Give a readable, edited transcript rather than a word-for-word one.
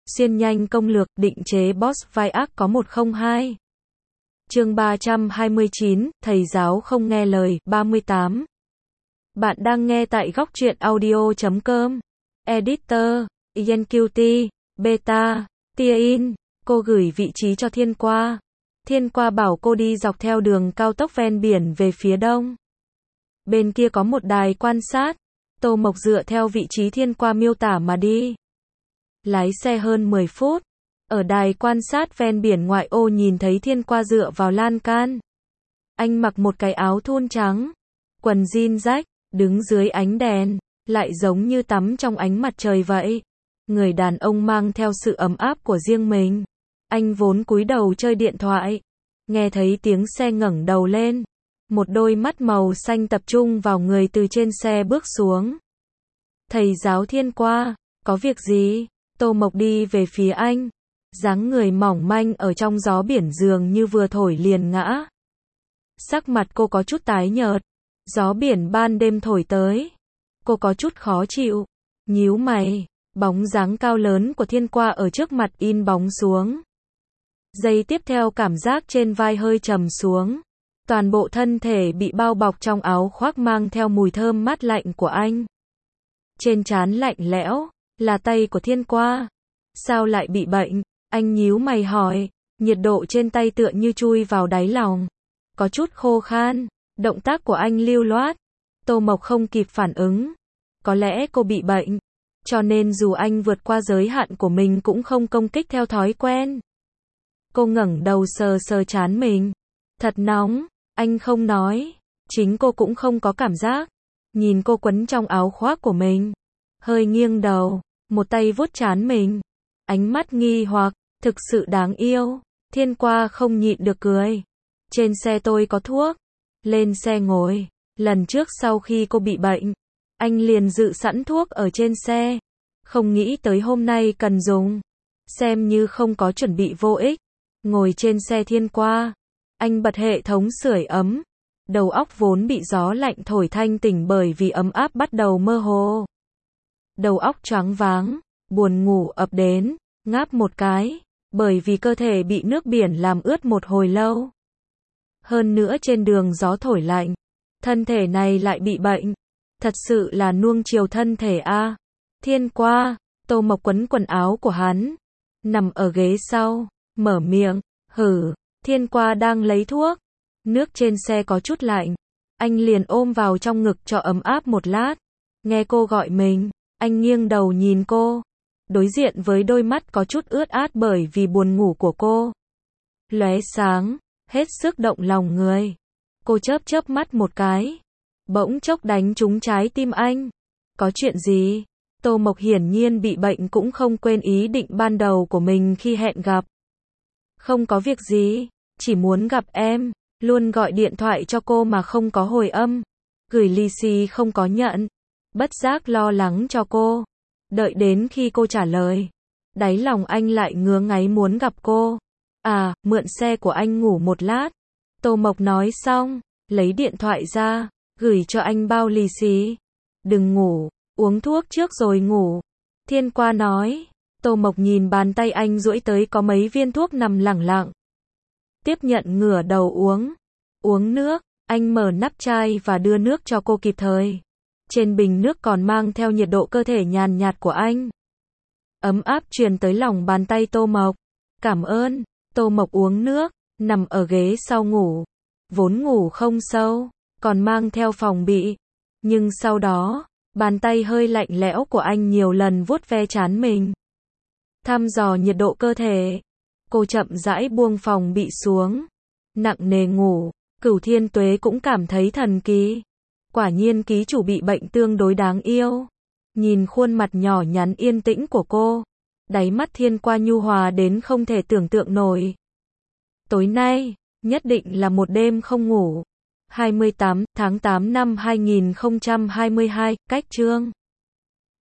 Xuyên nhanh công lược, định chế boss vai ác có 102. Chương 329, thầy giáo không nghe lời, 38. Bạn đang nghe tại góc truyện audio.com. Editor, Ian Qt, Beta, Tia-in. Cô gửi vị trí cho Thiên Qua. Thiên Qua bảo cô đi dọc theo đường cao tốc ven biển về phía đông. Bên kia có một đài quan sát. Tô Mộc dựa theo vị trí Thiên Qua miêu tả mà đi. Lái xe hơn 10 phút. Ở đài quan sát ven biển ngoại ô nhìn thấy Thiên Qua dựa vào lan can. Anh mặc một cái áo thun trắng, quần jean rách, đứng dưới ánh đèn, lại giống như tắm trong ánh mặt trời vậy. Người đàn ông mang theo sự ấm áp của riêng mình. Anh vốn cúi đầu chơi điện thoại, nghe thấy tiếng xe ngẩng đầu lên. Một đôi mắt màu xanh tập trung vào người từ trên xe bước xuống. Thầy giáo Thiên Qua, có việc gì? Tô Mộc đi về phía anh. Dáng người mỏng manh ở trong gió biển dường như vừa thổi liền ngã. Sắc mặt cô có chút tái nhợt. Gió biển ban đêm thổi tới. Cô có chút khó chịu. Nhíu mày. Bóng dáng cao lớn của Thiên Qua ở trước mặt in bóng xuống. Giây tiếp theo cảm giác trên vai hơi trầm xuống. Toàn bộ thân thể bị bao bọc trong áo khoác mang theo mùi thơm mát lạnh của anh. Trên trán lạnh lẽo, là tay của Thiên Qua. Sao lại bị bệnh? Anh nhíu mày hỏi. Nhiệt độ trên tay tựa như chui vào đáy lòng. Có chút khô khan. Động tác của anh lưu loát. Tô Mộc không kịp phản ứng. Có lẽ cô bị bệnh. Cho nên dù anh vượt qua giới hạn của mình cũng không công kích theo thói quen. Cô ngẩng đầu sờ sờ trán mình. Thật nóng. Anh không nói. Chính cô cũng không có cảm giác. Nhìn cô quấn trong áo khoác của mình. Hơi nghiêng đầu. Một tay vuốt trán mình. Ánh mắt nghi hoặc. Thực sự đáng yêu. Thiên Qua không nhịn được cười. Trên xe tôi có thuốc. Lên xe ngồi. Lần trước sau khi cô bị bệnh, anh liền dự sẵn thuốc ở trên xe. Không nghĩ tới hôm nay cần dùng. Xem như không có chuẩn bị vô ích. Ngồi trên xe Thiên Qua. Anh bật hệ thống sưởi ấm. Đầu óc vốn bị gió lạnh thổi thanh tỉnh bởi vì ấm áp bắt đầu mơ hồ. Đầu óc choáng váng. Buồn ngủ ập đến. Ngáp một cái. Bởi vì cơ thể bị nước biển làm ướt một hồi lâu. Hơn nữa trên đường gió thổi lạnh. Thân thể này lại bị bệnh. Thật sự là nuông chiều thân thể a. Thiên Qua. Tô Mộc quấn quần áo của hắn. Nằm ở ghế sau. Mở miệng. Hử. Thiên Qua đang lấy thuốc. Nước trên xe có chút lạnh. Anh liền ôm vào trong ngực cho ấm áp một lát. Nghe cô gọi mình. Anh nghiêng đầu nhìn cô. Đối diện với đôi mắt có chút ướt át bởi vì buồn ngủ của cô. Lóe sáng. Hết sức động lòng người. Cô chớp chớp mắt một cái. Bỗng chốc đánh trúng trái tim anh. Có chuyện gì? Tô Mộc hiển nhiên bị bệnh cũng không quên ý định ban đầu của mình khi hẹn gặp. Không có việc gì. Chỉ muốn gặp em. Luôn gọi điện thoại cho cô mà không có hồi âm. Gửi lì xì không có nhận. Bất giác lo lắng cho cô. Đợi đến khi cô trả lời. Đáy lòng anh lại ngứa ngáy muốn gặp cô. À, mượn xe của anh ngủ một lát. Tô Mộc nói xong, lấy điện thoại ra, gửi cho anh bao lì xì. Đừng ngủ, uống thuốc trước rồi ngủ. Thiên Qua nói. Tô Mộc nhìn bàn tay anh duỗi tới có mấy viên thuốc nằm lẳng lặng. Tiếp nhận ngửa đầu uống. Uống nước, anh mở nắp chai và đưa nước cho cô kịp thời. Trên bình nước còn mang theo nhiệt độ cơ thể nhàn nhạt của anh. Ấm áp truyền tới lòng bàn tay Tô Mộc. Cảm ơn. Tô Mộc uống nước, nằm ở ghế sau ngủ. Vốn ngủ không sâu, còn mang theo phòng bị. Nhưng sau đó, bàn tay hơi lạnh lẽo của anh nhiều lần vuốt ve trán mình. Thăm dò nhiệt độ cơ thể. Cô chậm rãi buông phòng bị xuống. Nặng nề ngủ. Cửu Thiên Tuế cũng cảm thấy thần kỳ. Quả nhiên ký chủ bị bệnh tương đối đáng yêu. Nhìn khuôn mặt nhỏ nhắn yên tĩnh của cô. Đáy mắt Thiên Qua nhu hòa đến không thể tưởng tượng nổi. Tối nay, nhất định là một đêm không ngủ. 28 tháng 8 năm 2022, cách chương